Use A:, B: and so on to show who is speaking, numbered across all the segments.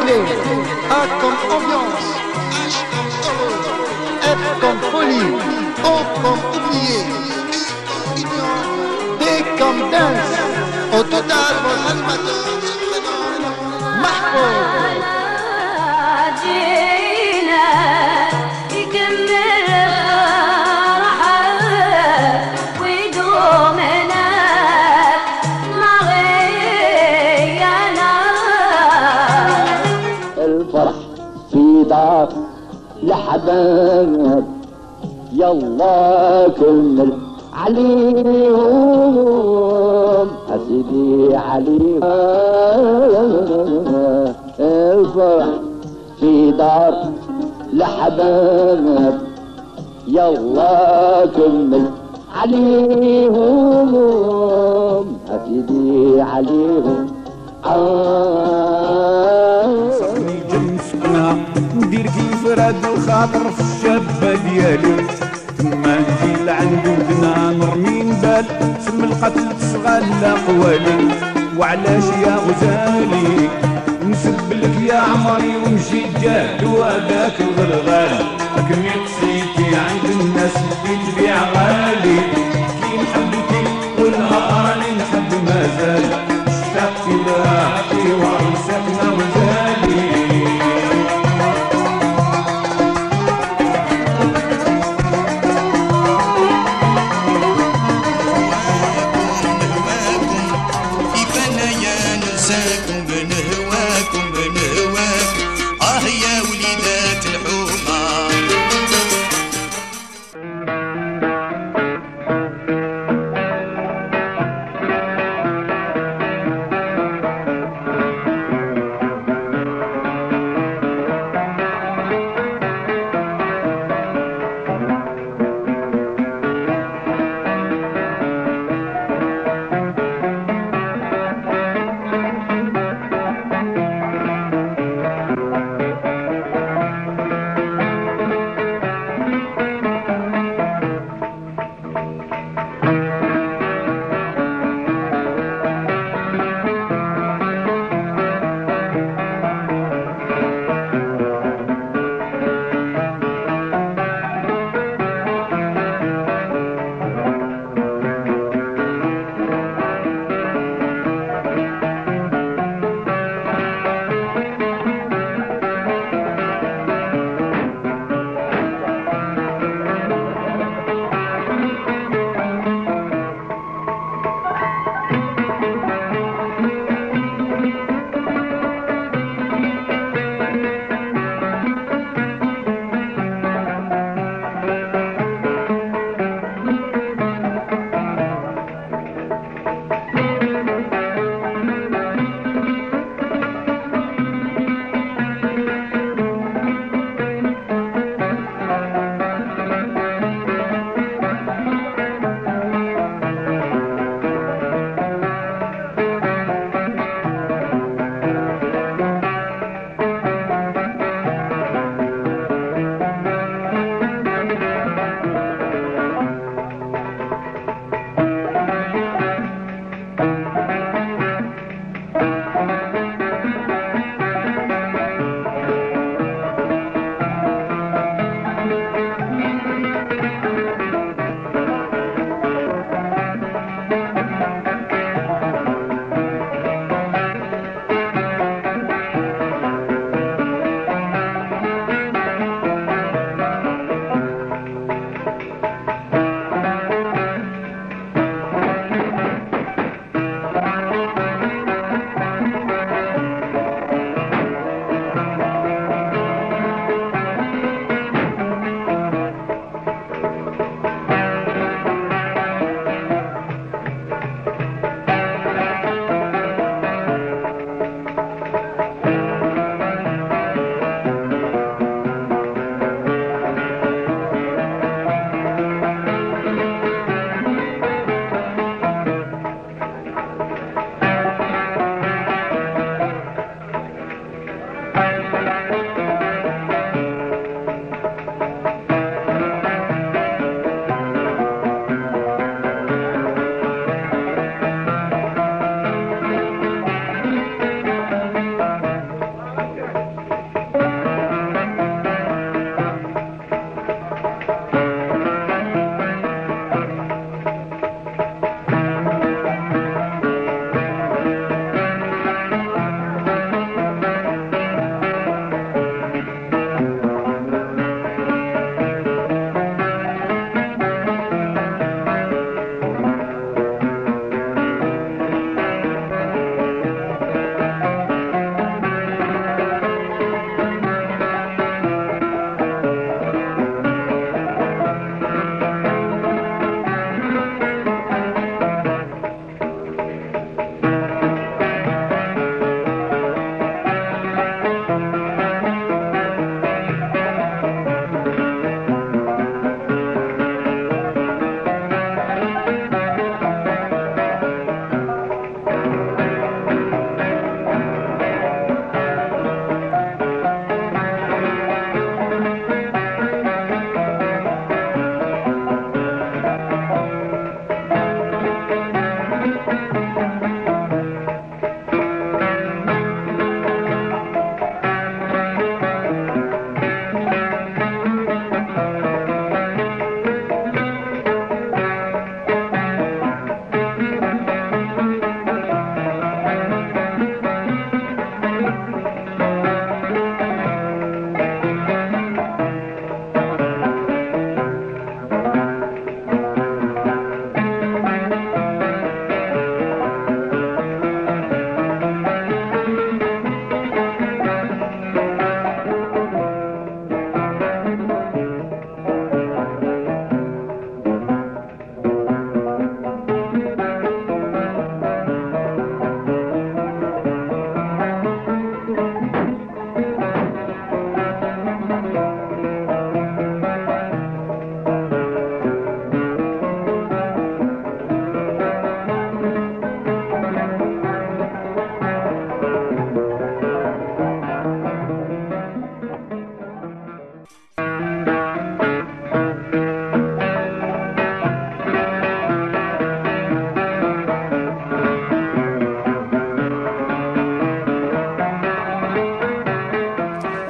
A: anglais. A comme ambiance, H comme heureux, F comme folie, O comme oublié, U comme union, D comme dance. Au total, votre animateur se prénomme Mahfouz.
B: الفرح في دار لحباب يلا كمل عليهم أسيدي عليهم الفرح في دار لحباب يلا كمل عليهم أسيدي عليهم
C: صحني جنسنا ندير كيف راد الخاطر في الشابة ديالي تما نجي لعند ودنا نرمي نبال سم القتل تشغل قوالي وعلاش يا غزالي نسب لك يا عمري ونجي جاد وهذاك الغلغال لكن قصيتي عند الناس اللي تبيع غالي كي نحبك والنهار اللي نحب مازال اشتقت لك وعرسكنا وزالي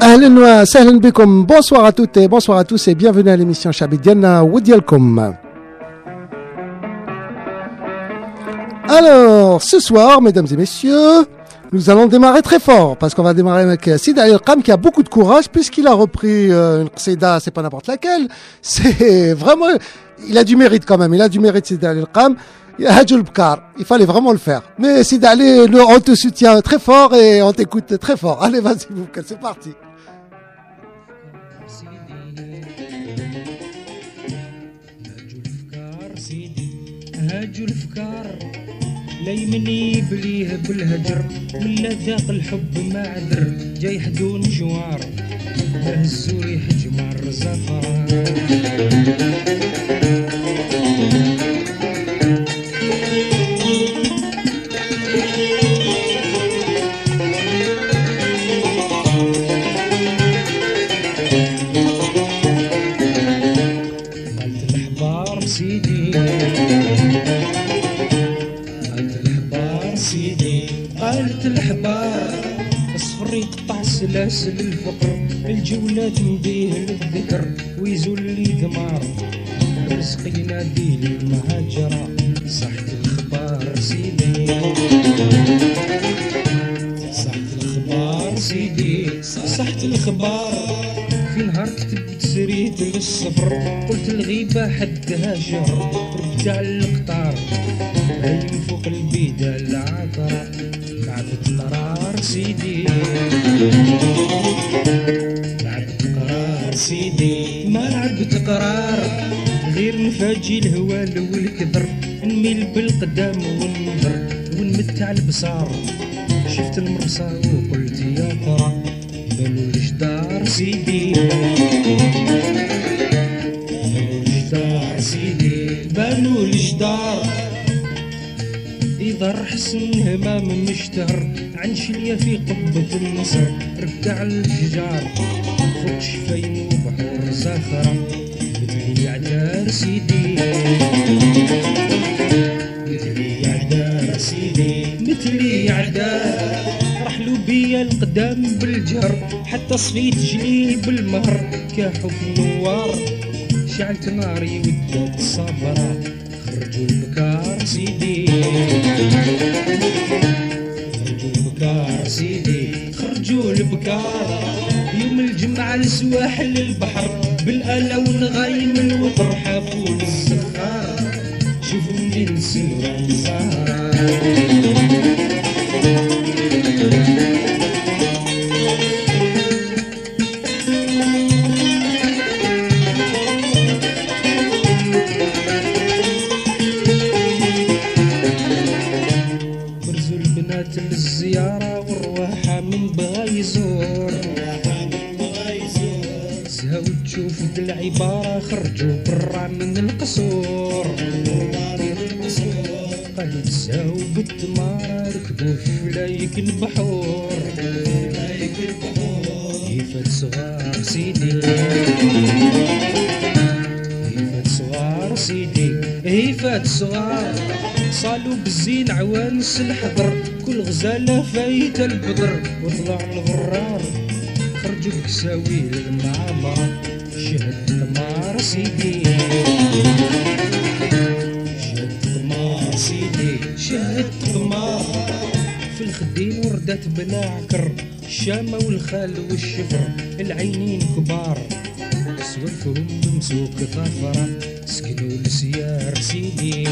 A: أهلا وسهلا بكم. Bonsoir à toutes et bonsoir à tous et bienvenue à l'émission Chabit Diana Wodialkom. Alors, ce soir, mesdames et messieurs, nous allons démarrer très fort parce qu'on va démarrer avec Sid Ali El-Qam qui a beaucoup de courage puisqu'il a repris une qsida, c'est pas n'importe laquelle. C'est vraiment, il a du mérite quand même. Il a du mérite, Sid Ali El-Qam. Hajjul Bkar, il fallait vraiment le faire. Mais Sid Ali, on te soutient très fort et on t'écoute très fort. Allez, vas-y, c'est parti.
D: هاجوا الافكار لا يمني بليه بالهجر من ذاق الحب ما عذر جاي حدون جوار هزوا ريح جمار زفران قالت الحبار سيدي قالت الحبار اصفر يقطع سلاسل الفقر الجولات نديه للذكر ويزول لي دمار رزقي ينادي لي المهاجرة صحت الخبار سيدي صحت الخبار سيدي صحت الخبار في نهار كتبت سريت للصفر قلت الغيبة حدها شهر ربت على القطار هايم فوق البيدة العطرة لعبت قرار سيدي لعبت قرار سيدي ما لعبت قرار غير نفاجي الهوال والكبر نميل بالقدام وننظر ونمت على البصار شفت المرصى وقلت يا ترى بنو الجدار سيدي بنو الجدار سيدي بنو الجدار إذا حسن همام مشتهر عن شلية في قبة النصر ركع الشجار فوق شفاين وبحور زاخرة مثلي عدار سيدي مثلي عدار سيدي مثلي عدار رحلوا بيا القدام بالجهر حتى صفيت جلي بالمهر كاحو في النوار شعلت ناري ودات صبرة خرجوا البكار سيدي خرجوا البكار سيدي خرجوا البكار يوم الجمعة لسواحل البحر بالآلة ونغايم الوطر حافوا للسخار شوفوا منين سلوان سهرة للزيارة والرواحة من بغا يزور سهاو تشوف العبارة خرجوا برا من القصور قالوا تسهاو بالتمارة ركبوا في فلايك البحور هيفات صغار سيدي هيفات صغار سيدي هيفات صغار صالوا بالزين عوانس الحضر كل غزالة فايتة البدر وطلع الغرار خرجوا بكساوي للمعمرة شهد قمار سيدي شهد قمار سيدي شهد قمار في الخدين وردات بلا عكر الشامة والخال والشفر العينين كبار سوفهم بمسوك ظفرة سكنوا السيار سيدي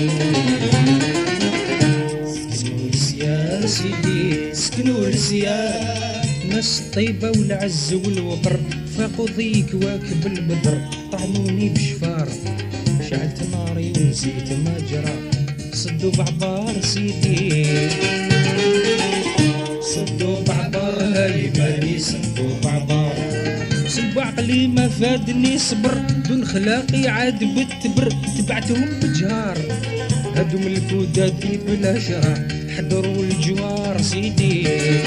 D: سكنوا السيار سيدي سكنوا السيار ناس طيبة والعز والوقر فاقوا ذيك واكب البدر طعنوني بشفار شعلت ناري ونسيت ما جرى صدوا بعبار سيدي صدوا بعبار هاي بالي صدوا بعبار صب عقلي ما فادني صبر دون خلاقي عاد بالتبر تبعتهم بجهار هادو ملكو دادي بلا شرع حضروا الجوار سيدي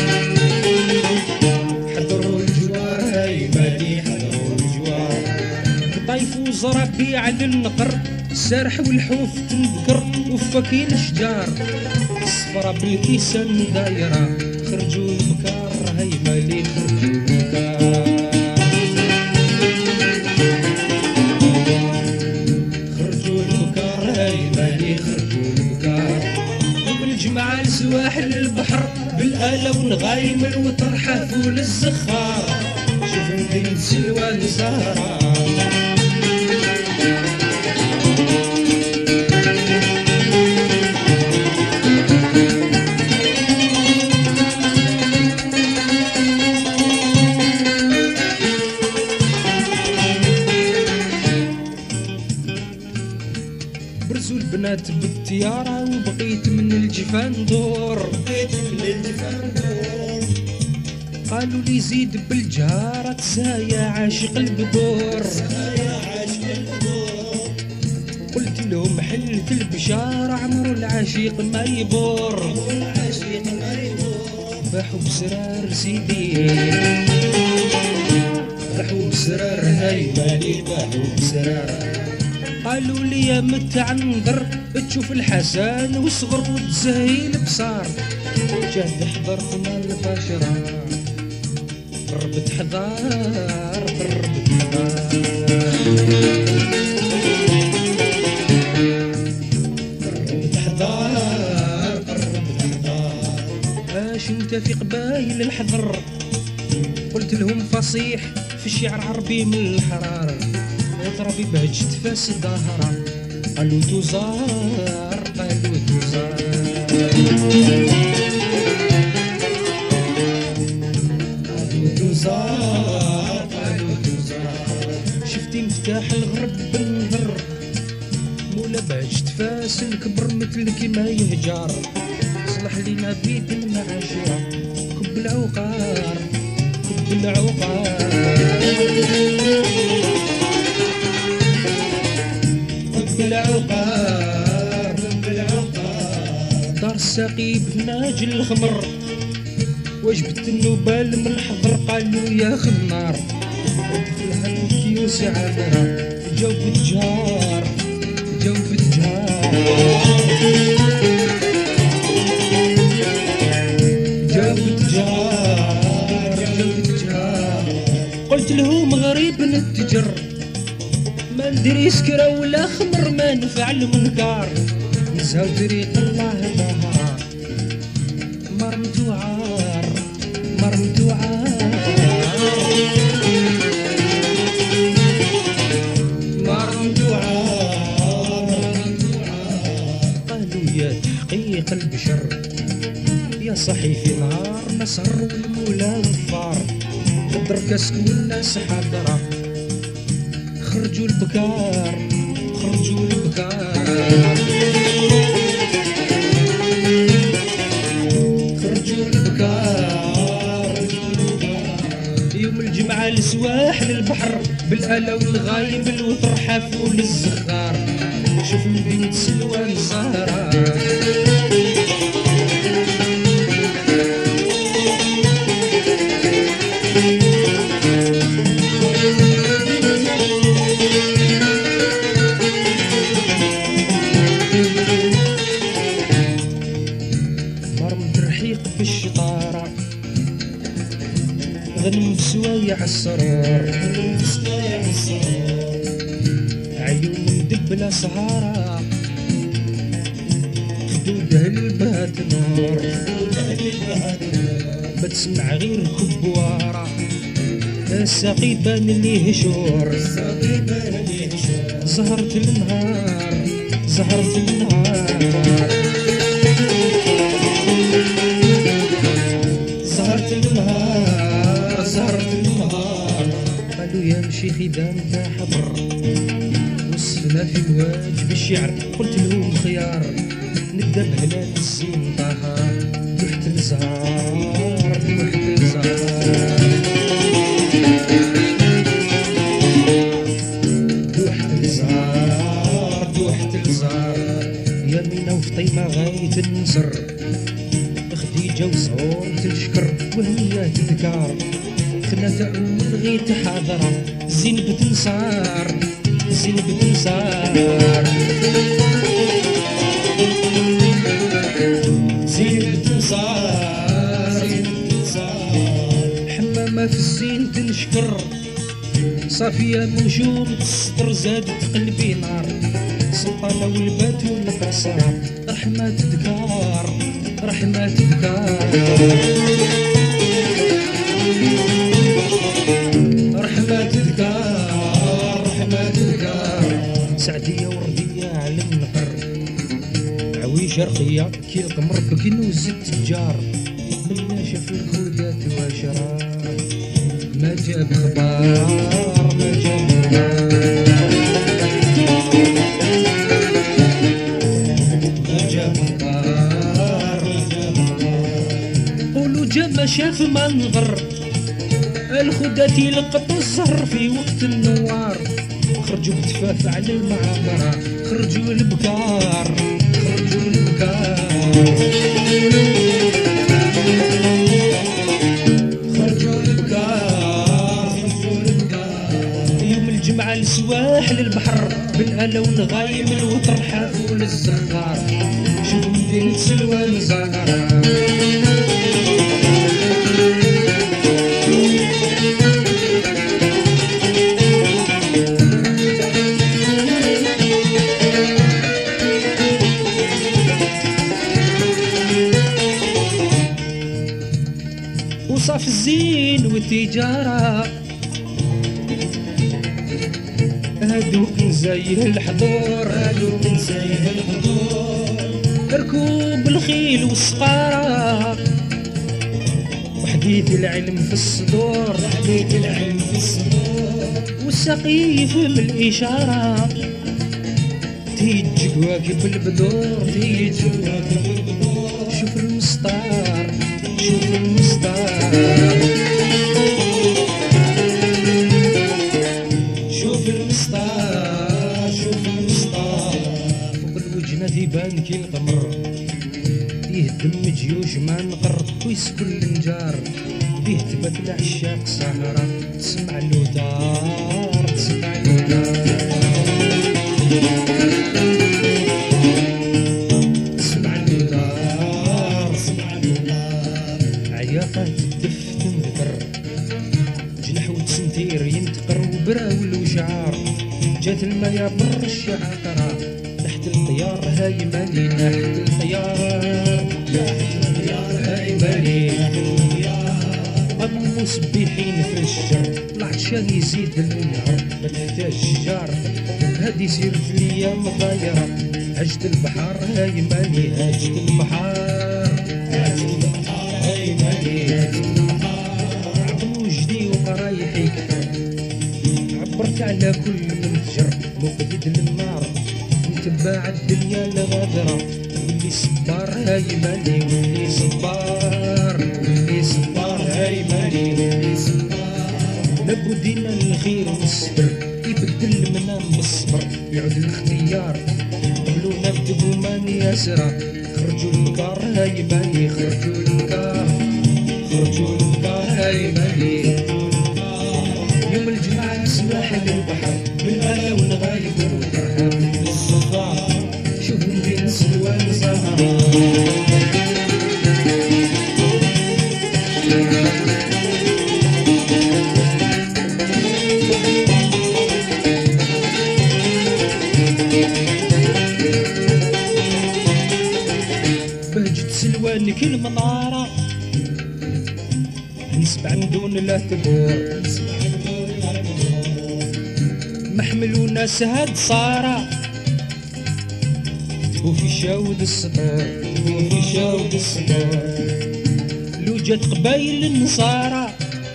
D: حضروا الجوار هاي مالي حضروا الجوار طيفوا زرابي على النقر السارح والحوف تنذكر وفاكين الشجار الصفرة بالكيسان دايرة خرجوا البكار هاي مالي خرجوا البكار سواحل البحر بالآلة ونغايم الوتر حافول الزخار شوف مدينة سلوان زهرة برزوا البنات بالطيارة وبقيت من الجفان دور قالوا لي زيد بالجهارة تسايا عاشق البدور قلت لهم حلت البشارة عمرو العاشق ما يبور باحوا بسرار سيدي باحوا بسرار هايماني باحوا بسرار قالوا لي يا متعنذر تشوف الحسن وصغر وتزهي البصار جاد حضرت مال البشرة قربت حضار قربت حضار قربت حضار قربت حضار اش انت في قبايل الحضر قلت لهم فصيح في الشعر عربي من الحرار تربي بهجت فاس الدهرة قالوا تزار قالوا تزار قالوا تزار قالوا تزار شفتي مفتاح الغرب بالنظر مولا بهجت فاس الكبر مثل كيما يهجر صلح لينا بيت المعاشرة كب العوقار كب العوقار بالعقار دار الساقي بناج الخمر وجبت النوبال من الحضر قالوا يا خمار في الحنك يوسع عذرا جاو بالجار جاو بالجار جاو بالجار جاو بالجار قلت لهم غريب نتجر ما ندري سكرة ولا خمر ما نفع المنكر نزهو طريق الله ظهرا مرمتو عار مرمتو عار مرمتو عار قالوا يا تحقيق البشر يا صحيفي نهار نسهر والمولا غفار الدركسك والناس حاضرة خرجوا البكار خرجوا البكار خرجوا البكار يوم الجمعة لسواحل البحر بالآلة والغايب الوتر حافول الزخار شوف مدينة سلوان زهرة بالشطارة غنم بسوايع السرور عيون مدبلة سهارة خدودها البهات نور بتسمع غير كبوارة الساقي بان ليه شور زهرة النهار زهرة النهار زهرة النهار زهرة النهار قالوا يا مشيخي دام تا حبر وصلنا في مواجب الشعر قلت لهم خيار نبدا بهلال الزين طهار تحت الزهار تحت الزهار تحت الزهار تحت الزهار يمينة وفطيمة غاية النصر خديجة وزهور تشكر وهي تذكار خناتة غيت حاضرة زينب تنصار زينب تنصار زينب تنصار حمامة في الزين تنشكر صافية موجوم الصدر زادت قلبي نار سلطانة والبات والقصار رحمة تذكار رحمة تذكار رحمة تذكار رحمة تذكار سعدية وردية على النهر عويش رقية كي القمر بكنوز التجار ملا شاف الخودات وشرار ما جاب خبار ما جاب خبار ما جاب خبار قولوا جا شاف منظر الخدات يلقطوا الزهر في وقت النوار خرجوا بتفاف على المعبرة خرجوا البكار خرجوا البكار خرجوا البكار خرجوا البكار يوم الجمعة لسواحل البحر بالآلة ونغايم الوتر حافوا للزغار شوفوا مدينة سلوان زهرة وصف الزين والتجارة هادوك نزايه الحضور هادوك نزايه الحضور ركوب الخيل والسقارة وحديث العلم في الصدور وحديث العلم في الصدور والسقيف من الإشارة تيجي واقف البدور تيجي واقف البدور شوف المسطار شوف المسطار شوف المسطار شوف المسطار فوق الوجنة يبان كي القمر يهدم جيوش ما نقر ويسكن النجار بيه تبات العشاق سهرة تسمع اللوتار تسمع اللوتار تسمع اللوتار تسمع اللوتار عياقات الدف تنذكر جنح وتسنتير ينتقر وبراول وشعار جات المايا بر الشعاقرة تحت الطيار هاي مالي تحت الطيار هاي مالي أبو مسبحين في الشر العطشان يزيد النهر ما تحتاج شجار هادي سير في الأيام ضايرة هجد البحر هاي مالي هجد البحر هجد البحر هاي مالي هجد البحر عقل وجدي وقرايح يكثر عبرت على كل منفجر مقيد للنار متباع الدنيا لغادرة واللي صبار هاي مالي واللي صبار واللي صبار هاي مالي واللي صبار لابد لنا الخير والصبر يبدل المنام بالصبر يعود الاختيار قبلونا بدقومان ياسرة خرجوا المكار هاي مالي خرجوا المكار خرجوا المكار هاي مالي يوم الجمعة نسمح للبحر بالآلة ونغايب ونرحب بالصغار شوف مدينة سلوان زهرة بهجة سلوان كل منارة نسبع من دون لا تبور محمل وناس هاد صارة وفي شاود السطور وفي شاود السطور لو جات قبايل النصارى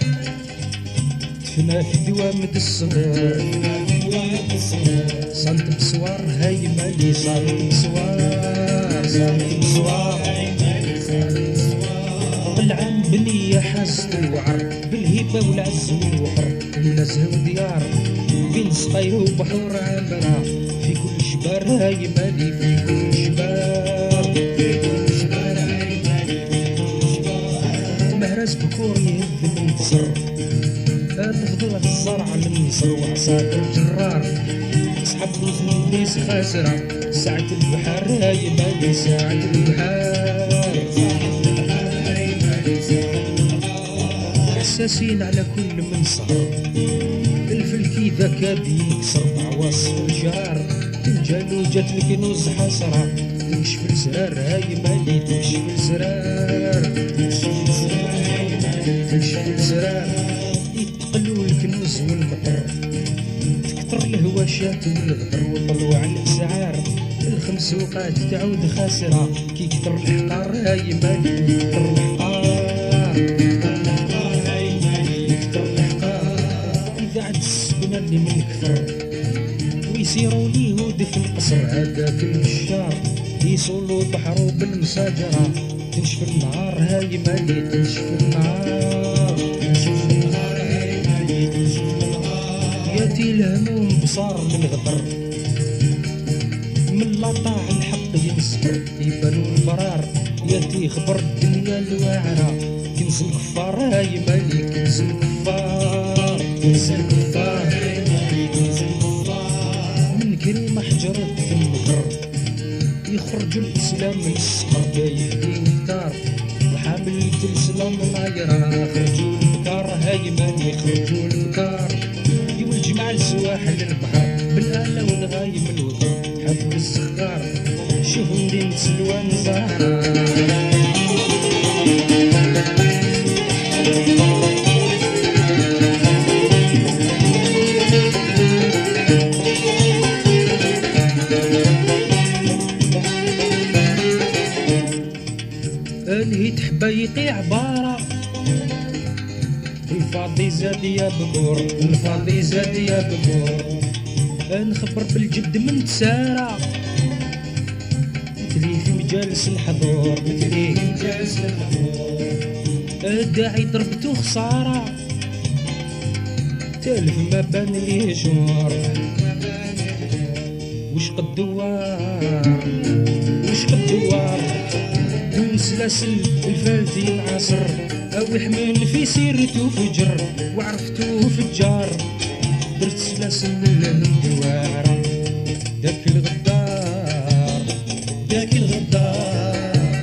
D: تفنى في دوامة الصغور صنت بسوار هاي مالي صنت بسوار صنت بسوار العام بنية حازت الوعر بالهيبة والعز والوقر ونزه وديار بين سقاي وبحور عامرة في كل شبار هاي مالي في كل شبار في كل شبار هاي مالي في كل شبار مهرس بكور يهد من تصر تفضل الزرع من نصر وعصاك الجرار اصحاب وزن ليس خاسرة ساعة البحر هاي مالي ساعة البحر هاي مالي ساعة البحر حساسين على كل من صار الفلك إذا كاد يكسر بعواصف الجار تنجالو جات الكنوز حسرة تمشي في الزرار هاي مالي تمشي في الزرار تمشي في الزرار يتقلوا الكنوز والمطر تكتر الهواشات والغدر وطلوع الاسعار الخمس وقات تعود خاسرة كي كتر الحقار هاي مالي كتر الحقار كتر الحقار إذا عد السبنة اللي من كفر ويسيروا ليه ود في القصر هذاك النشار يصولوا بحرو بالمساجرة تنشف النهار هاي مالي تنشف النهار تنشف النهار هاي مالي تنشف النهار ياتي الهموم بصار من غدر من لا طاع الحق ينصبر يبانو البرار ياتي خبر الدنيا الواعرة كنز الكفار هاي مالي كنز الكفار كنز الكفار هاي مالي كنز الكفار من كلمة حجرت في المقر يخرج الإسلام من السقر دايف دين الدار وحامل الإسلام نايرة خرجوا البكار هاي مالي خرجوا البكار يولج مع السواحل البحر بالآلة والغايم الوطن حفر السخار شوف مدينة سلوان زهرة انهيت حبايقي عبارة الفاضي زاد يا بقور الفاضي زاد يا بقور نخبر بالجد من تسارع مثلي في مجالس الحضور مثلي في مجالس الحضور الداعي ضربتو خسارة تالف ما بان ليه جمهور وش قد دوار وش قد دوار دون سلاسل الفالتي العصر او يحمل في سيرتو فجر وعرفتو فجار درت سلاسل الهندوارة داك الغدار داك الغدار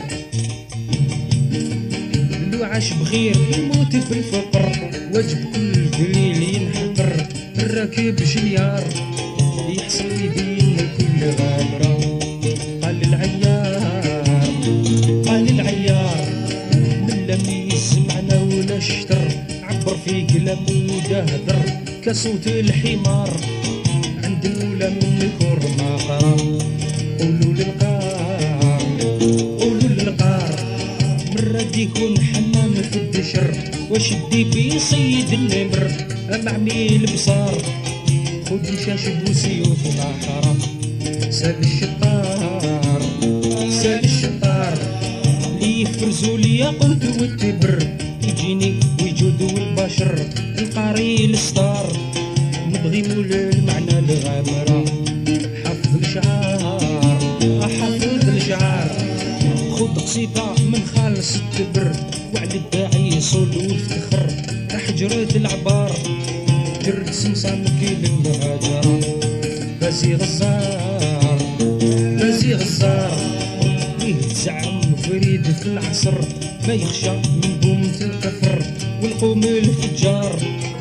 D: لو عاش بخير يموت بالفقر واجب كل دليل ينحقر الراكب شنيار يحصل يبين كل غامرة قال العيار قال العيار من لم يسمعنا ولا شتر عبر في كلام ودهدر كصوت الحمار عند الأولى من الكور ما قرا قولوا للقار قولوا للقار مرة يكون حمام في الدشر وشدي بيصيد النمر أمعمي البصار خد شاشب وسيوف الآخرة سال الشطار سال الشطار اللي يفرزوا لي قلت والتبر يجيني ويجودوا البشر القاري الستار نبغي مول المعنى الغامرة حفظ الشعار حفظ الشعار خد قصيدة من خالص التبر وعلى الداعي صول وافتخر حجرة العبار جرد سمسام كيل المهاجرة بازي غزار بازي غزار ليه تزعم فريد في العصر ما يخشى من بومة الكفر والقوم الفجار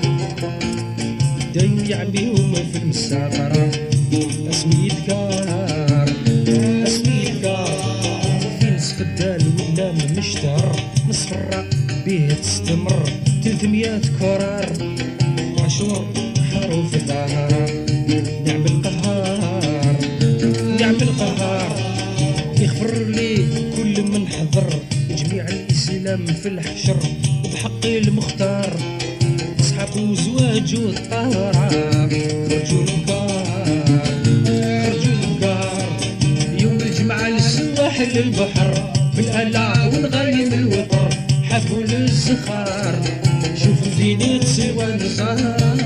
D: دايم يعبيهم في المسافرة اسمي يذكار اسمي يذكار في نصف الدال واللام مشتهر نصف الراء بيه تستمر 300 كرار عشور حروف الظهر نعم القهار نعم القهار يغفر لي كل من حضر جميع الإسلام في الحشر بحق المختار أصحاب وزواج والطهرة خرجوا البكار خرجوا البكار يوم الجمعة للسواحل البحر بالآلاء والغايم الوطر حفوا للزخار شوف مدينة سلوان زهر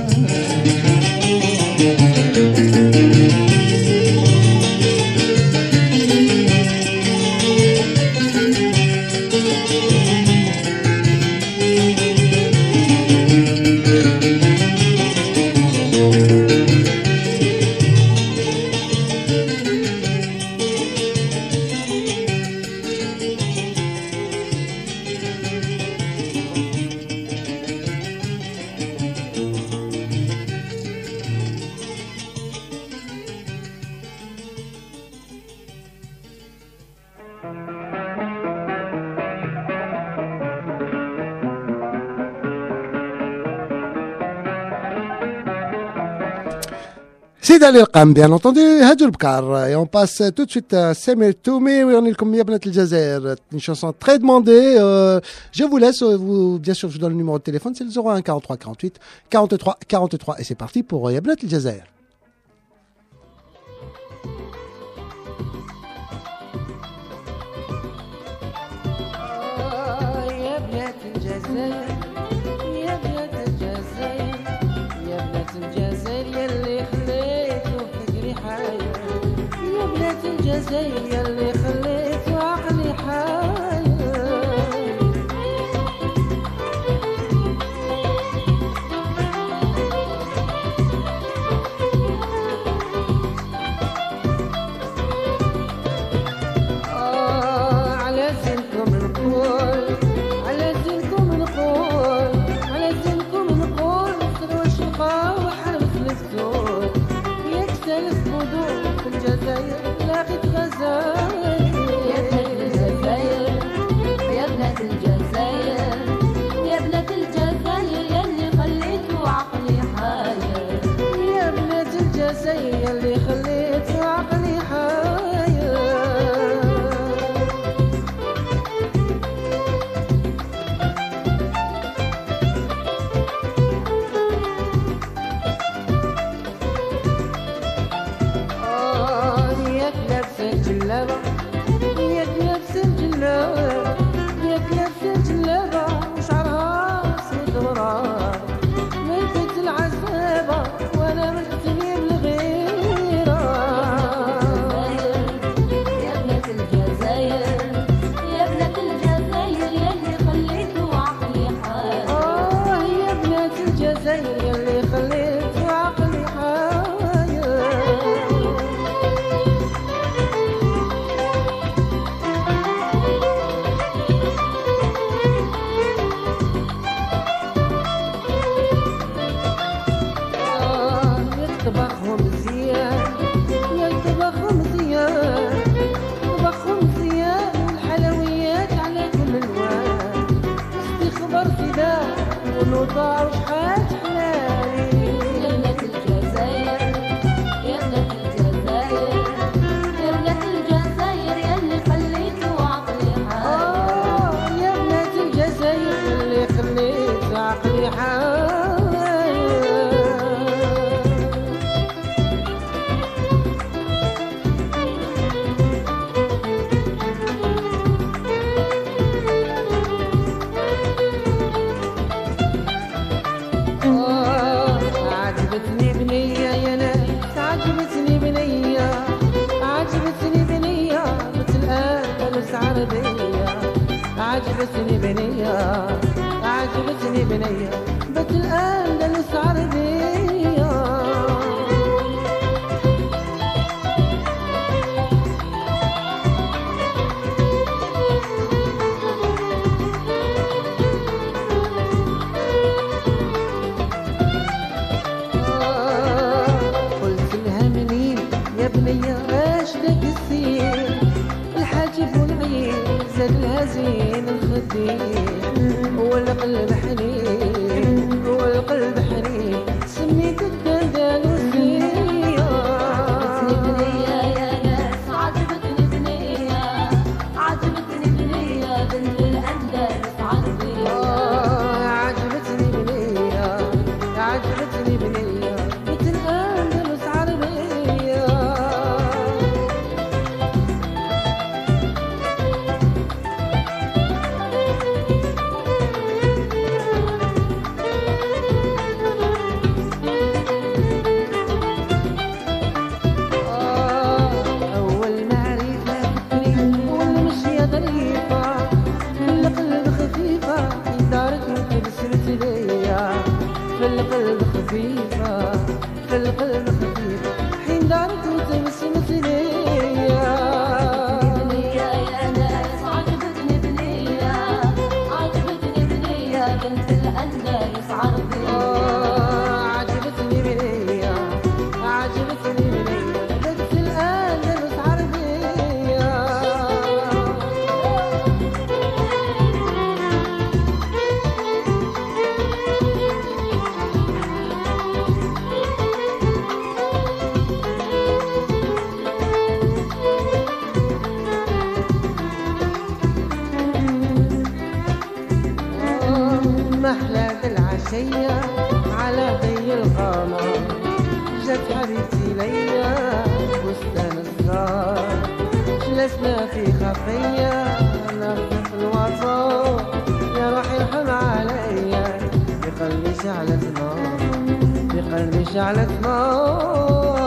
A: سيد علي القام bien entendu هاجو البكار. Et on passe tout de suite à Samir Toumi ويغني لكم يا بنات الجزائر, une chanson très demandée. Je vous laisse, vous, bien sûr je vous donne le numéro de téléphone, c'est le 01 43 48 43 43 et c'est parti pour يا بنات الجزائر.
E: يا بنات الجزائر يا بنات الجزائر يا بنات الجزائر يلي خليتو فكري حاير يا بنات الجزائر يلي خليتو عقلي حاير على زينكم نقول على زينكم نقول على زينكم نقول سروا الشقا وحرس السور ياك سالف بدور في الجزائر لاقيت غزاير
F: يا بنات الجزائر يا بنات الجزائر يا بنات الجزائر يلي خليتوا عقلي حاير
E: يا بنات الجزائر يلي خليتوا عقلي حاير ياك لابسه الجلابه ياك لابسه الجلابه ياك لابسه الجلابه وشعرها اسود وراه ميتة العزابه وانا ملتني بالغيره
F: يا بنات الجزائر يا بنات الجزائر يلي خليتوا عقلي حاير
E: يا بنات الجزائر يلي خليتوا عقلي حاير يطبخهم زيان يطبخهم زيان يطبخهم زيان والحلويات على كل الوان استخبر فداء ونوضع وشحال حلالي
F: يا بنات الجزائر يا بنات الجزائر يا بنات الجزائر يلي خليتوا عقلي حاير
E: يا بنات الجزائر اللي خليت عقلي حاير عجبتني بنية يا ناس عجبتني بنية عجبتني بنية مثل أندلس عربية عجبتني بنية عجبتني بنية مثل أندلس عربية قلت لها منين يا بنية اش داك السين الحاجب والعين زاد لها زين الخدين والقلب حنين والقلب حنين سميت الدندان والسية
F: عجبتني بنية يا ناس عجبتني بنية عجبتني بنية بنت الأندلس عربية
E: عجبتني بنية عجبتني بنية مثل أندلس عربية أول معرفة فكري والمشية ظريفة في القلب خفيفة دارك وتبسمت ليا في القلب خفيفة في القلب خفيفة حين دارك وتبسمت ليا
F: بنية يا ناس عجبتني بنية عجبتني بنية بنت الأندلس عربية
E: عجبتني بنية عجبتني بنية بنت الأندلس عربية محلى العشية على ضي القمر جت حبيبتي ليا بستان الزهر جلسنا في خفية نرقص في الوطن يا روحي ارحم عليا بقلبي شعلة نار بقلبي شعلة نار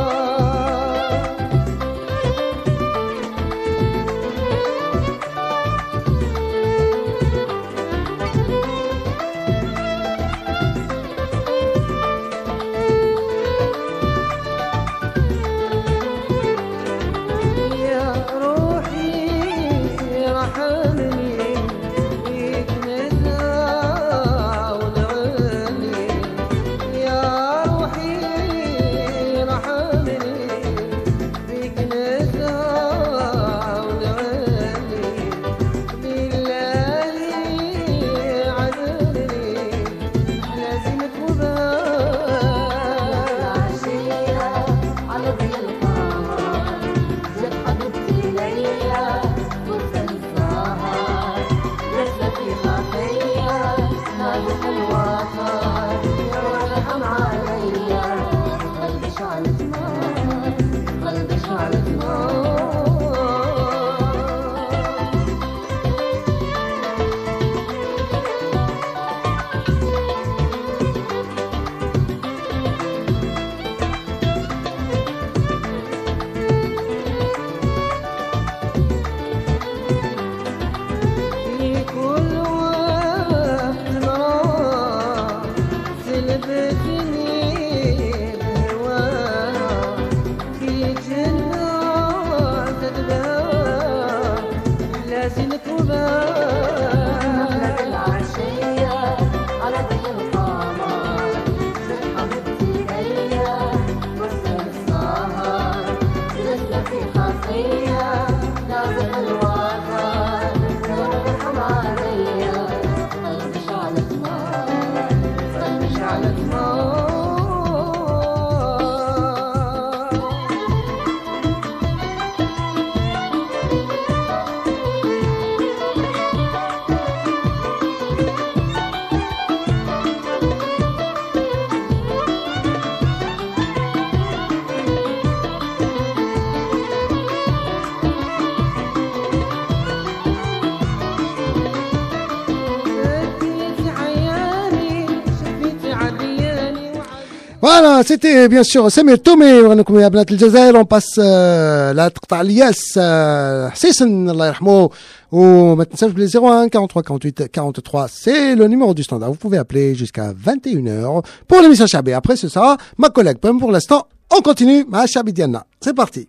A: Voilà, c'était bien sûr Samir Toumé ونكم يا بنات الجزائر. On passe la تقطع الياس حسيسن الله يرحمه. وما تنساوش بلي 01 43 48 43 c'est le numéro du standard. Vous pouvez appeler jusqu'à 21h pour l'émission Chabi. Après ce sera ma collègue. Pour l'instant, on continue ma Chabi Diana. C'est parti.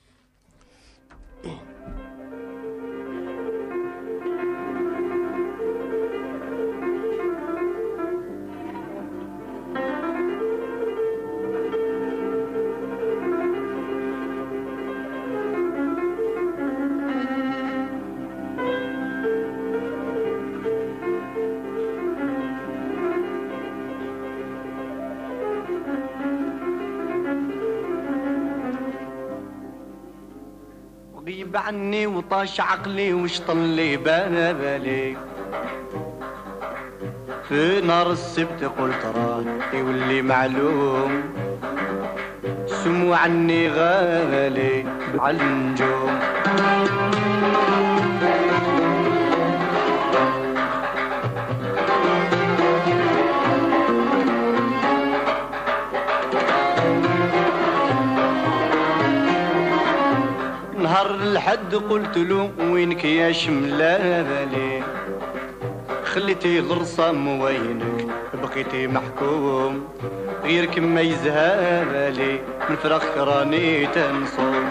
G: غيب عني وطاش عقلي وشطن لي بالي في نار السبت قلت راه يولي معلوم سمو عني غالي على النجوم نهار الحد قلت له وينك يا شملالي خليتي الرصام وينك بقيتي محكوم غيرك ما يزهالي من فراق راني تنصوم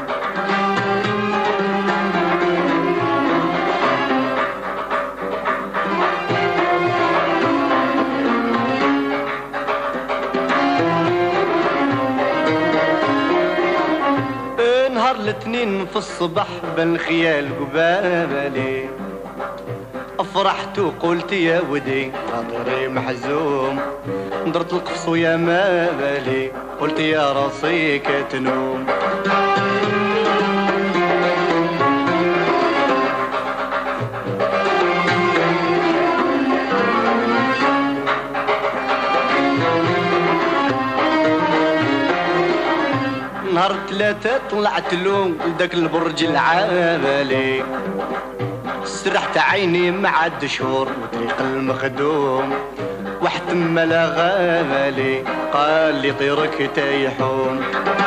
G: نهار الاثنين في الصباح بن خيال قبالي افرحت وقلت يا ودي خاطري محزوم درت القفص ويا ما بالي قلت يا راسي كتنوم ثلاثة طلعت له لداك البرج العالي، سرحت عيني مع الدشور وطريق المخدوم، واحد تما لا غالي قال لي طيرك تايحون.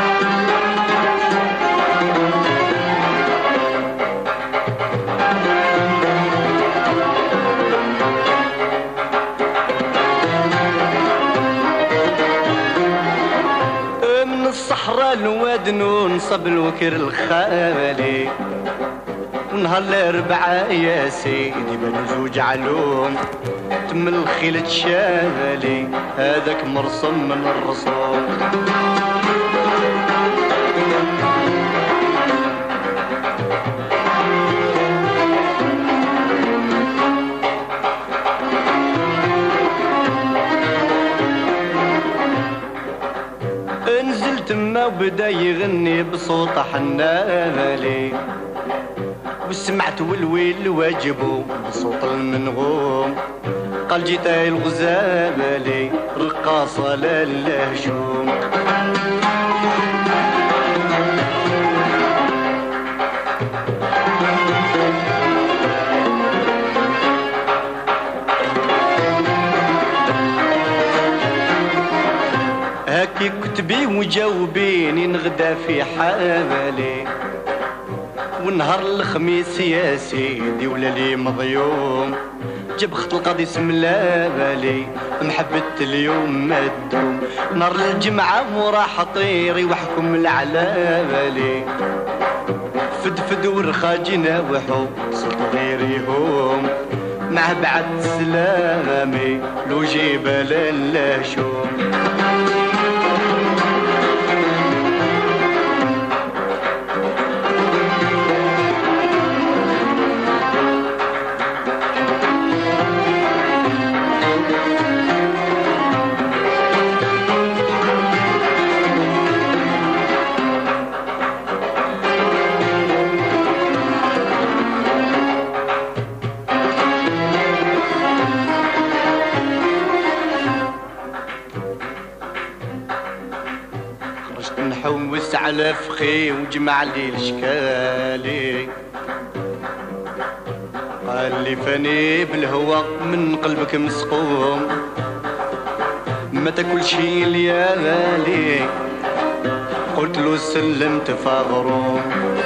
G: من الصحراء الواد نصب الوكر الخالي، نهار الاربعاء يا سيدي بنو زوج علوم، تم الخيل تشالي هذاك مرسم من الرسوم. نزل تما وبدا يغني بصوت حنالي، وسمعت والويل واجبو بصوت المنغوم، قال جيتاي الغزالي رقاصة للهجوم. هاكي كتبي وجاوبيني نغدا في حالي، ونهار الخميس يا سيدي ولا لي مضيوم، جاب خط القاضي سملا بالي محبة اليوم ما تدوم، نهار الجمعة وراح طيري وحكم العلا بالي، فدفد ورخاجنا وحو صوت غيريهم، مع بعد سلامي لو جبال اللاشوم. نحوس على فخي وجمع لي الاشكالي، قال لي فاني بالهوى من قلبك مسقوم، ما تاكل شي ليالي، قلت له سلمت فغروم.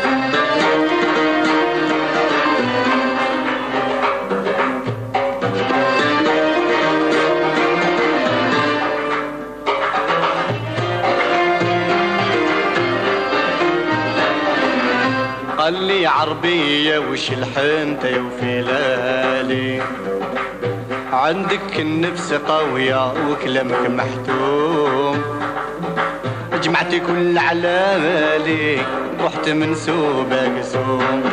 G: قال لي عربية وش الحنت يا وفلالي، عندك النفس قوية وكلامك محتوم، جمعتي كل علالي رحت منسوبة قسوم.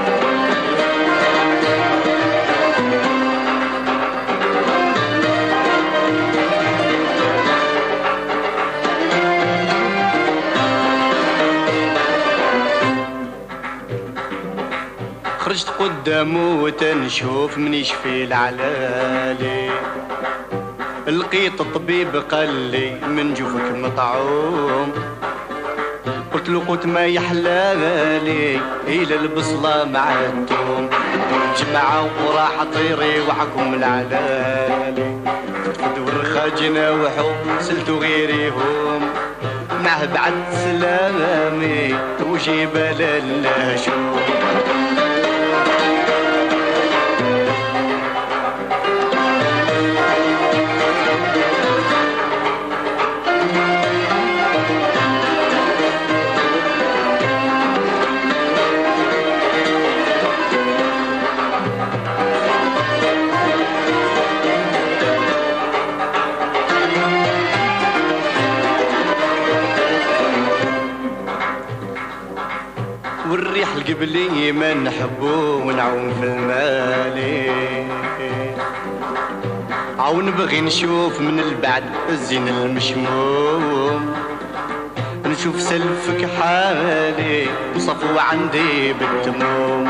G: خرجت قدامه وتنشوف من يشفي العلالي، لقيت الطبيب قال لي من جوفك مطعوم، قلت له قلت ما يحلالي إلى البصلة مع التوم، جمعة وراح طيري وحكم العلالي، دور خاجنا وحو سلتو غيريهم، معه بعد سلامي وجيب للهجوم. والريح القبلي ما نحبو ونعوم في المالي، عاون نبغي نشوف من البعد الزين المشموم، نشوف سلفك حالي وصفو عندي بالتموم.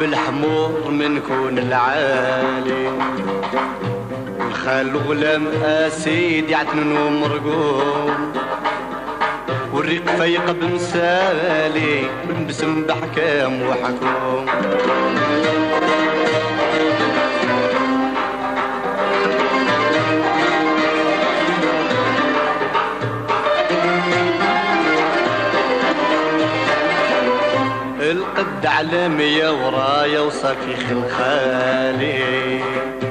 G: والحمور من كون العالي الخال غلام اسيد يعتنن مرقوم والريق فيق بمسالي بنبسم بحكام وحكوم القد علامية ورايا وصافي خلخالي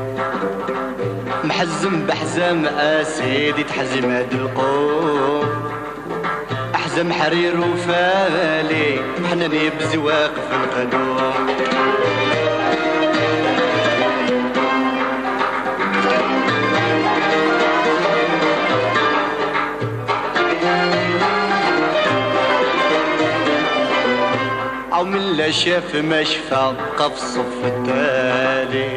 G: محزم بحزام اسيد يتحزم هاد القوم احزم حرير وفالي حناني بزواق في القدوم او من لا شاف ما شفا بقى في الصف التالي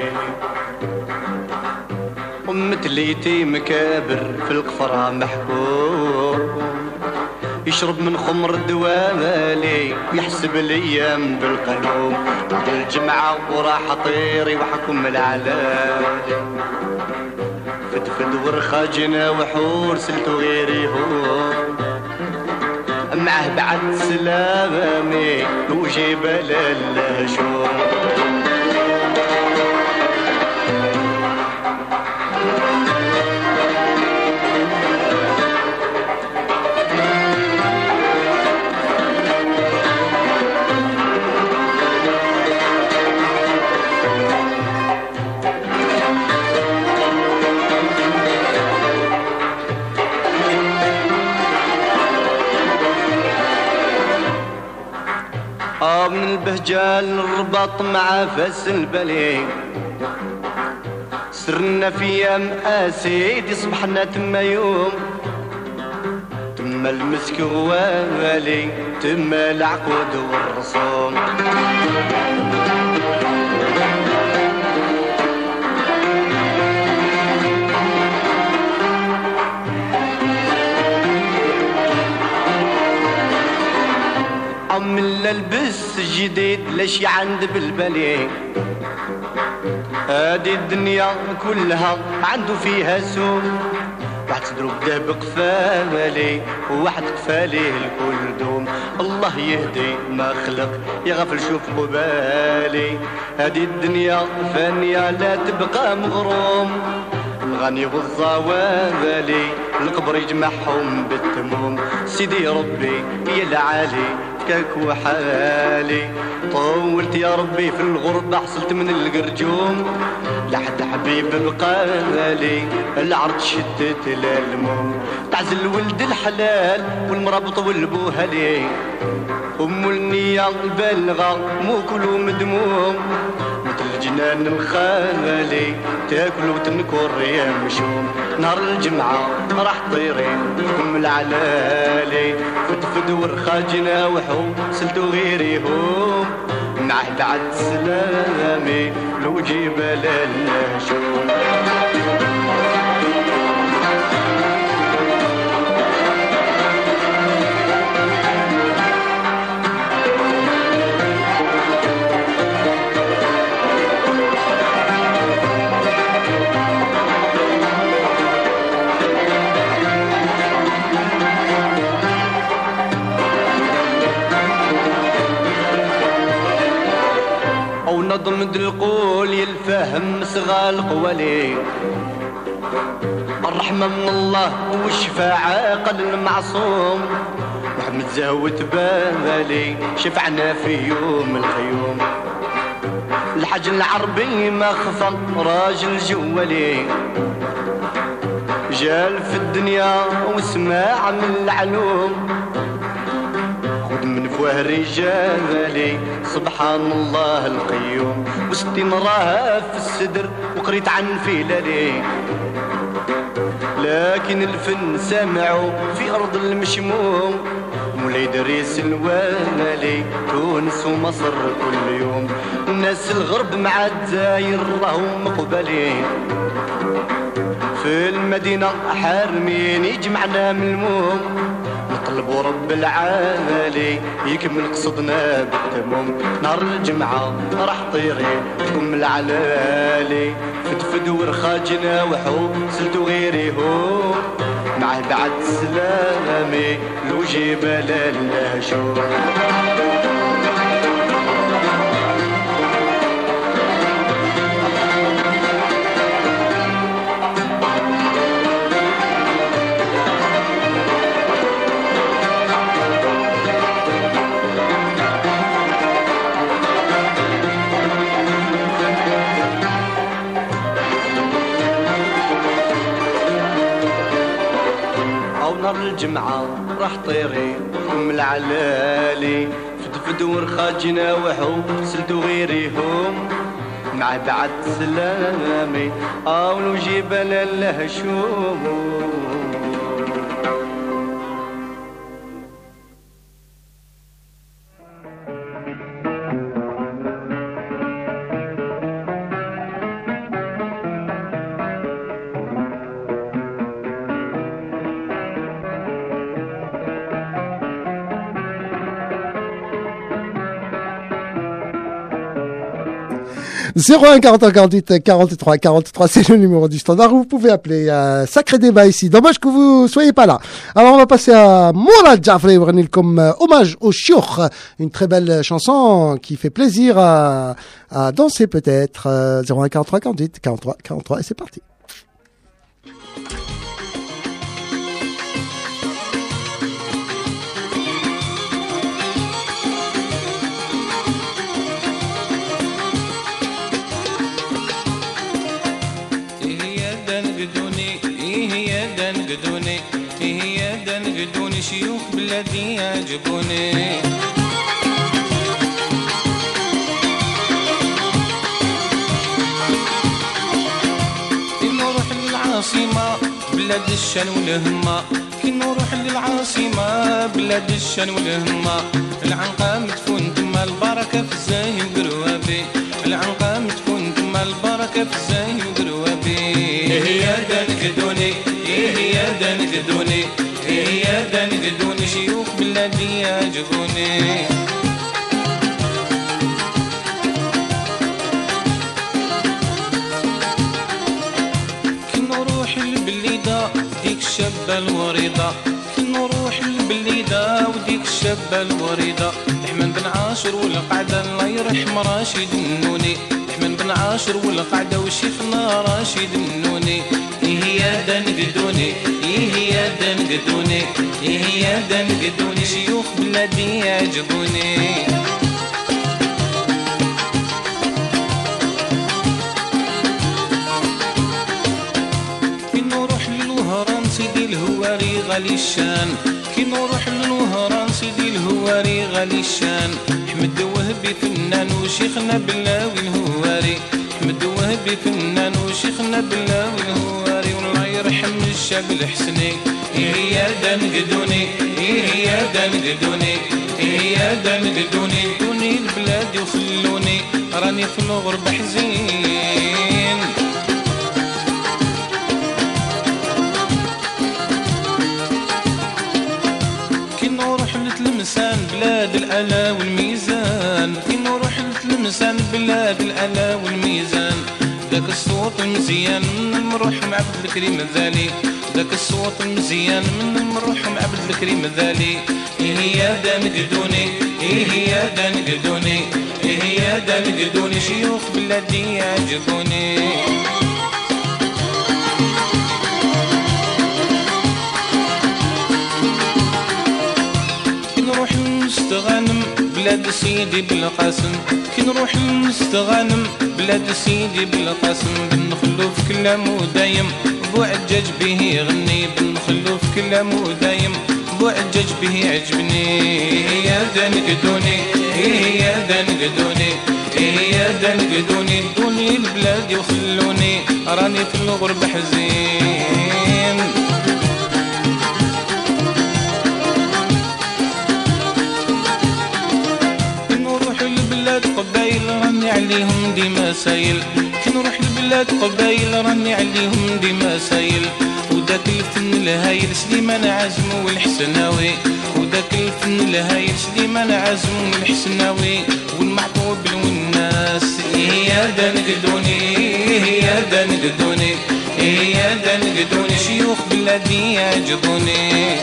G: ومثل يتيم كابر في القفرة محكوم يشرب من خمر الدوالي ويحسب الايام بالقلوب الجمعة وراح طيري وحكم العلالي فدفد ورخا جنا وحور سلتو غيري هو معه بعد سلامي وجيب للهجوم من البهجال الرباط مع فاس البلي سرنا في ايام اسيدي صبحنا تما يوم تما المسك غوالي تما العقود والرسوم من للبس جديد ليش عند بالبلي هادي الدنيا كلها عنده فيها سوق واحد صدرو بده بقفالي وواحد قفاليه الكل دوم الله يهدي ما خلق يغفل شوف قبالي هادي الدنيا فانية لا تبقى مغروم الغني والظوالي القبر يجمعهم بالتموم سيدي ربي يا العالي فكاك وحالي طولت يا ربي في الغربة حصلت من القرجوم لحد حبيب بقالي العرض شدت للموم تعزل ولد الحلال والمرابط والبوهلي ام النية البالغة مو كلو مدموم مثل الجنان الخالي تاكل وتنكر يا مشوم نهار الجمعة راح طيري كم العلالي فدفد ورخاجنا وحو سلتو غيري هو معه بعد سلامي لو جيب للنجوم نظم القول يلفهم صغال قولي الرحمة من الله والشفاعة قل المعصوم محمد زهوت بالي شفعنا في يوم الخيوم الحج العربي ما خفى راجل جوالي جال في الدنيا وسماع من العلوم من فواه رجالي سبحان الله القيوم وستين راها في السدر وقريت عن فيلالي لكن الفن سامعوا في أرض المشموم مولاي دريس الوالي تونس ومصر كل يوم الناس الغرب مع الداير راهم مقبلين في المدينة حارمين يجمعنا من الموم طلبوا رب العالي يكمل قصدنا بالتموم. نهار الجمعة راح طيري تقوم العلالي فدفد ورخاجنا وحو سلتو غيري هو معه بعد سلامي لو جبال اللهشوم. الجمعة راح طيري أم العلالي فدفد ورخاجنا وحو سلتو غيريهم مع بعد سلامي ولو جبال اللهشوم.
A: (01 41 48 43 43), c'est le numéro du standard. Vous pouvez appeler. Sacré débat ici. Dommage que vous soyez pas là. Alors on va passer à Mourad Jafri comme hommage au Chiour, une très belle chanson qui fait plaisir à danser peut-être. 01 43 48 43 43 et c'est parti.
D: شيوخ بلادي يعجبوني كي نروح للعاصمة بلاد الشان والهمة كي نروح للعاصمة بلاد الشان والهمة العنقة مدفون تما البركة في الزاهي وقروابي العنقة مدفون تما البركة في الزاهي وقروابي يا دانكدوني يا دانكدوني يا دانكدوني شيوخ بلادي يعجبوني كي نروح للبليدة ديك الشابة الوريضة كي نروح للبليدة وديك الشابة الوريضة لحمن بن عاشر والقعدة الله يرحم راشد النوني لحمن بن عاشر والقعدة وشيخنا راشد النوني يا دانكدوني يا دانكدوني يا دانكدوني شيوخ بلادي يعجبوني كي نروح للوهران سيدي الهواري غالي الشان كي نروح للوهران سيدي الهواري غالي الشان حمد وهبي فنان وشيخنا بلاوي الهواري حمد وهبي فنان وشيخنا بلاوي الهواري والله يرحم الشاب الحسني يا دانكدوني يا دانكدوني يا دانكدوني دوني البلاد وخلوني راني في الغربة حزين كي نروح لتلمسان بلاد الألا والميزان كي نروح لتلمسان بلاد الألا والميزان ذاك الصوت المزيان من المروح عبد الكريم الذالي ذاك الصوت المزيان من المروح عبد الكريم الذالي يا دانكدوني يا دانكدوني يا دانكدوني شيوخ بلادي يعجبوني كي نروح للمستغانم بلاد سيدي بالقاسم كي نروح للمستغانم بلاد سيدي بالقاسم بن خلوف كلامه دايم بو عجاج به يغني بن خلوف كلامه دايم بو عجاج به عجبني يا دانكدوني يا دانكدوني يا دانكدوني دوني البلاد وخلوني راني في الغربة حزين نروح للبلاد قبايل راني عليهم ديما سايل كي نروح للبلاد قبايل راني عليهم ديما سايل وداك الفن الهايل سليمان عازم والحسناوي
H: وداك الفن الهايل سليمان عزوم الحسناوي والمحبوب والناس يا دنقدوني يا دنقدوني يا دنقدوني شيوخ بلادي يعجبوني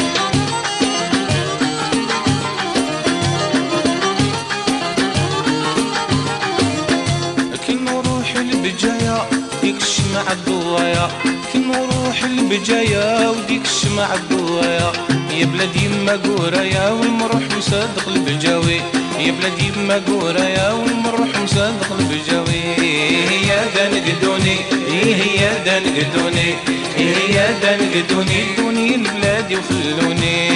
H: كي نروح البجاية ديك الشمع الضوايا كي نروح البجاية وديك الشمع الضوايا يا بلادي ما قورايا والمروح مصادق البجاوي يا بلادي ما قورايا والمروح مصادق البجاوي يا دنقدوني يا دنقدوني يا دنقدوني دوني لبلادي وخلوني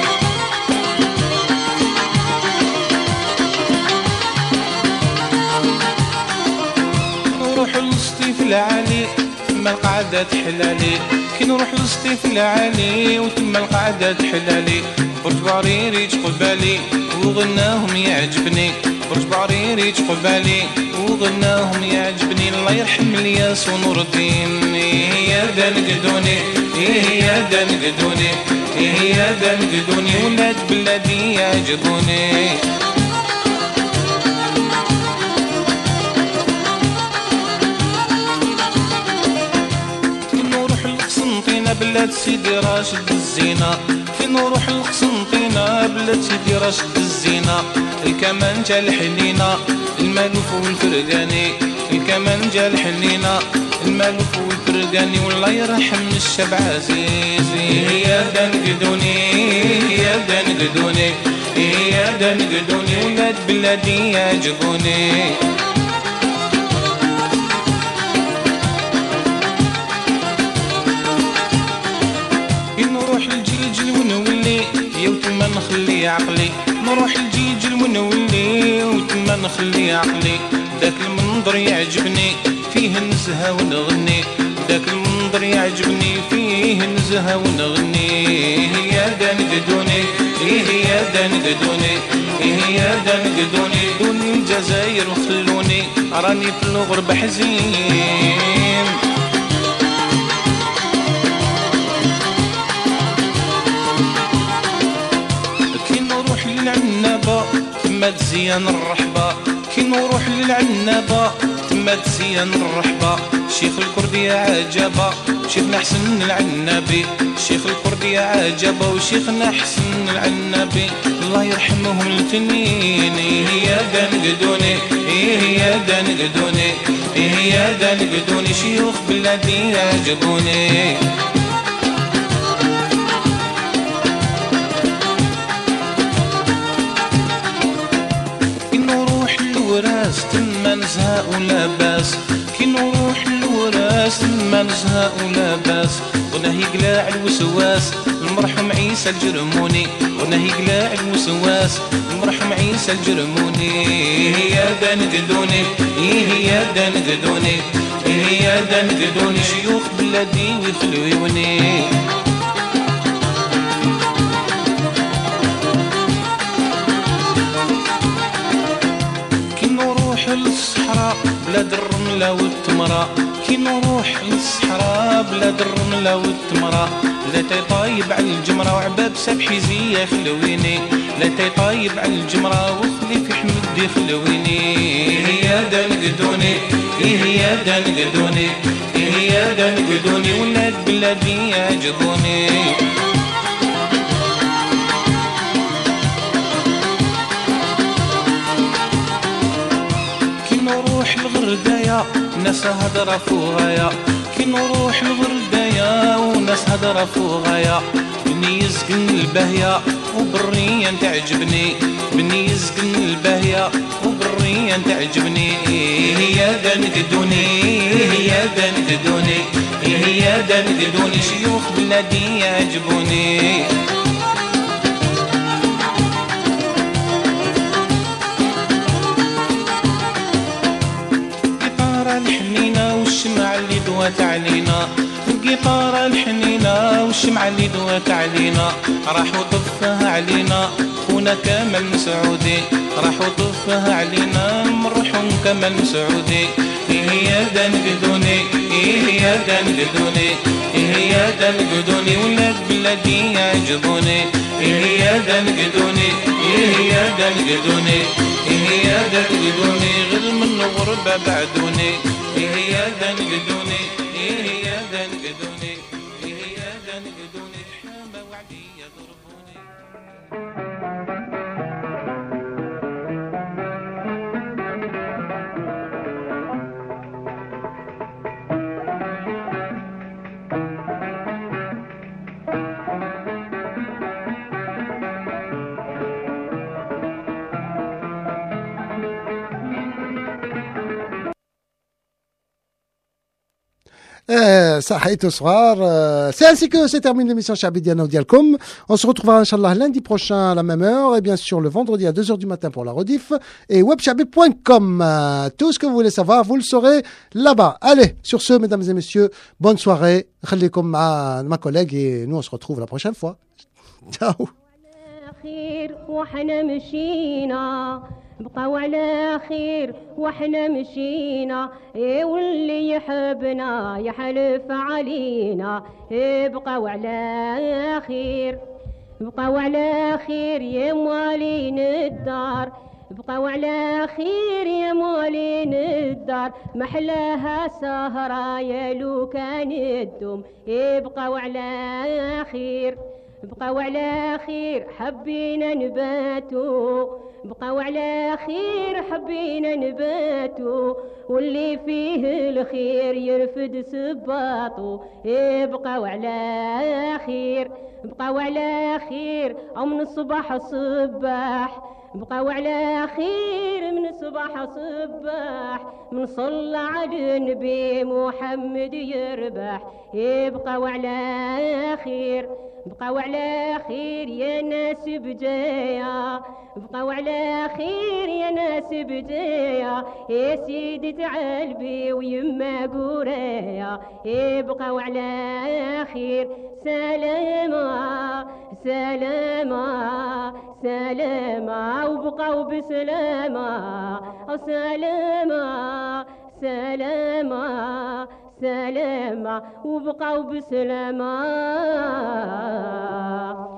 H: نروح للسطيف العالي تما القعدة تحلالي كي نروح للسطيف العالي وتما القعدة تحلالي برج بعريري تقبالي وغناهم يعجبني برج بعريري تقبالي وغناهم يعجبني الله يرحم الياس ونور الدين يا دنقدوني يا دنقدوني يا دنقدوني ولاد بلادي يعجبوني بلاد سيدي راشد الزينة فين نروح القسنطينة بلاد سيدي راشد الزينة الكمانجة الحنينة المالوف والفرقاني الكمانجة الحنينة المالوف والفرقاني والله يرحم الشاب عزيز يا دنقدوني يا دنقدوني يا دنقدوني ولاد بلادي يعجبوني نخلي عقلي نروح الجيج ونولي وتما نخلي عقلي داك المنظر يعجبني فيه نزهة ونغني داك المنظر يعجبني فيه نزهة ونغني يا دنقدوني يا دنقدوني يا دنقدوني دوني الجزائر وخلوني راني في الغربة حزين تما تزين الرحبة كي نروح للعنابة تما تزين الرحبة شيخ الكردية عجبة شيخنا حسن العنابي شيخ الكردية عجبة وشيخنا حسن العنابي الله يرحمهم الاثنين يا دنقدوني يا دنقدوني يا دنقدوني شيوخ بلادي يعجبوني تما نزهق ولا باس كي نروح للوراس تما نزهق ولا باس ونهي قلاع الوسواس المرحوم عيسى الجرموني ونهي قلاع الوسواس المرحوم عيسى الجرموني يا دنقدوني يا دنقدوني يا دنقدوني شيوخ بلادي ويخلوني للصحراء بلاد الرملة والتمرة كي نروح للصحراء بلاد الرملة والتمرة لا تطايب على الجمرة وعباب سبحي زي يخلويني لا تطايب على الجمرة وخلي في حمد يخلويني يا دنقدوني يا دنقدوني يا دنقدوني ولاد بلادي يعجبوني الغردايا ناس هدرة فوغايا كي نروح الغردايا وناس هدرة فوغايا بني يزقن الباهية وبالريان تعجبني بني يزقن الباهية وبالريان تعجبني يا دنقدوني يا دنقدوني يا دنقدوني شيوخ بلادي يعجبوني الحنينة والشمعة اللي دوات علينا القطارة الحنينة والشمعة اللي دوات علينا راح وطفها علينا خونا كمال مسعودي راح وطفها علينا المرحوم كمال مسعودي يا دنقدوني يا دنقدوني يا دنقدوني ولاد ولادي يعجبوني يا دنقدوني يا دنقدوني يا دنقدوني غير من الغربة بعدوني يا دنقدوني يا دنقدوني يا دنقدوني حامى وعدي يضربوني.
A: صحيت صغار. C'est ainsi que se termine l'émission Chabidiana Dialcom. On se retrouvera Inch'Allah lundi prochain à la même heure et bien sûr le vendredi à 2h du matin pour la rediff et webchabib.com. Tout ce que vous voulez savoir, vous le saurez là-bas. Allez, sur ce, mesdames et messieurs, bonne soirée. Khalikum ma collègue et nous on se retrouve la prochaine fois. Ciao.
I: بقاو على خير واحنا مشينا واللي يحبنا يحلف علينا بقاو على خير بقاو على خير يا موالين الدار بقاو على خير يا موالين الدار محلاها سهرة يا لو كان الدم بقاو على خير بقاو على خير حبينا نباتو بقاو على خير حبينا نباتو واللي فيه الخير يرفد سباطو بقاو على خير بقاو على خير او من الصباح صباح بقاو على خير من الصباح صباح من صلى على النبي محمد يربح بقاو على خير بقاو على خير يا ناس بجايا بقاو على خير يا ناس بجايا يا سيدي تعالبي ويما قرايا بقاو على خير سلامة سلامة سلامة وبقاو بسلامة سلامة سلامة سلامة وبقاو بسلامة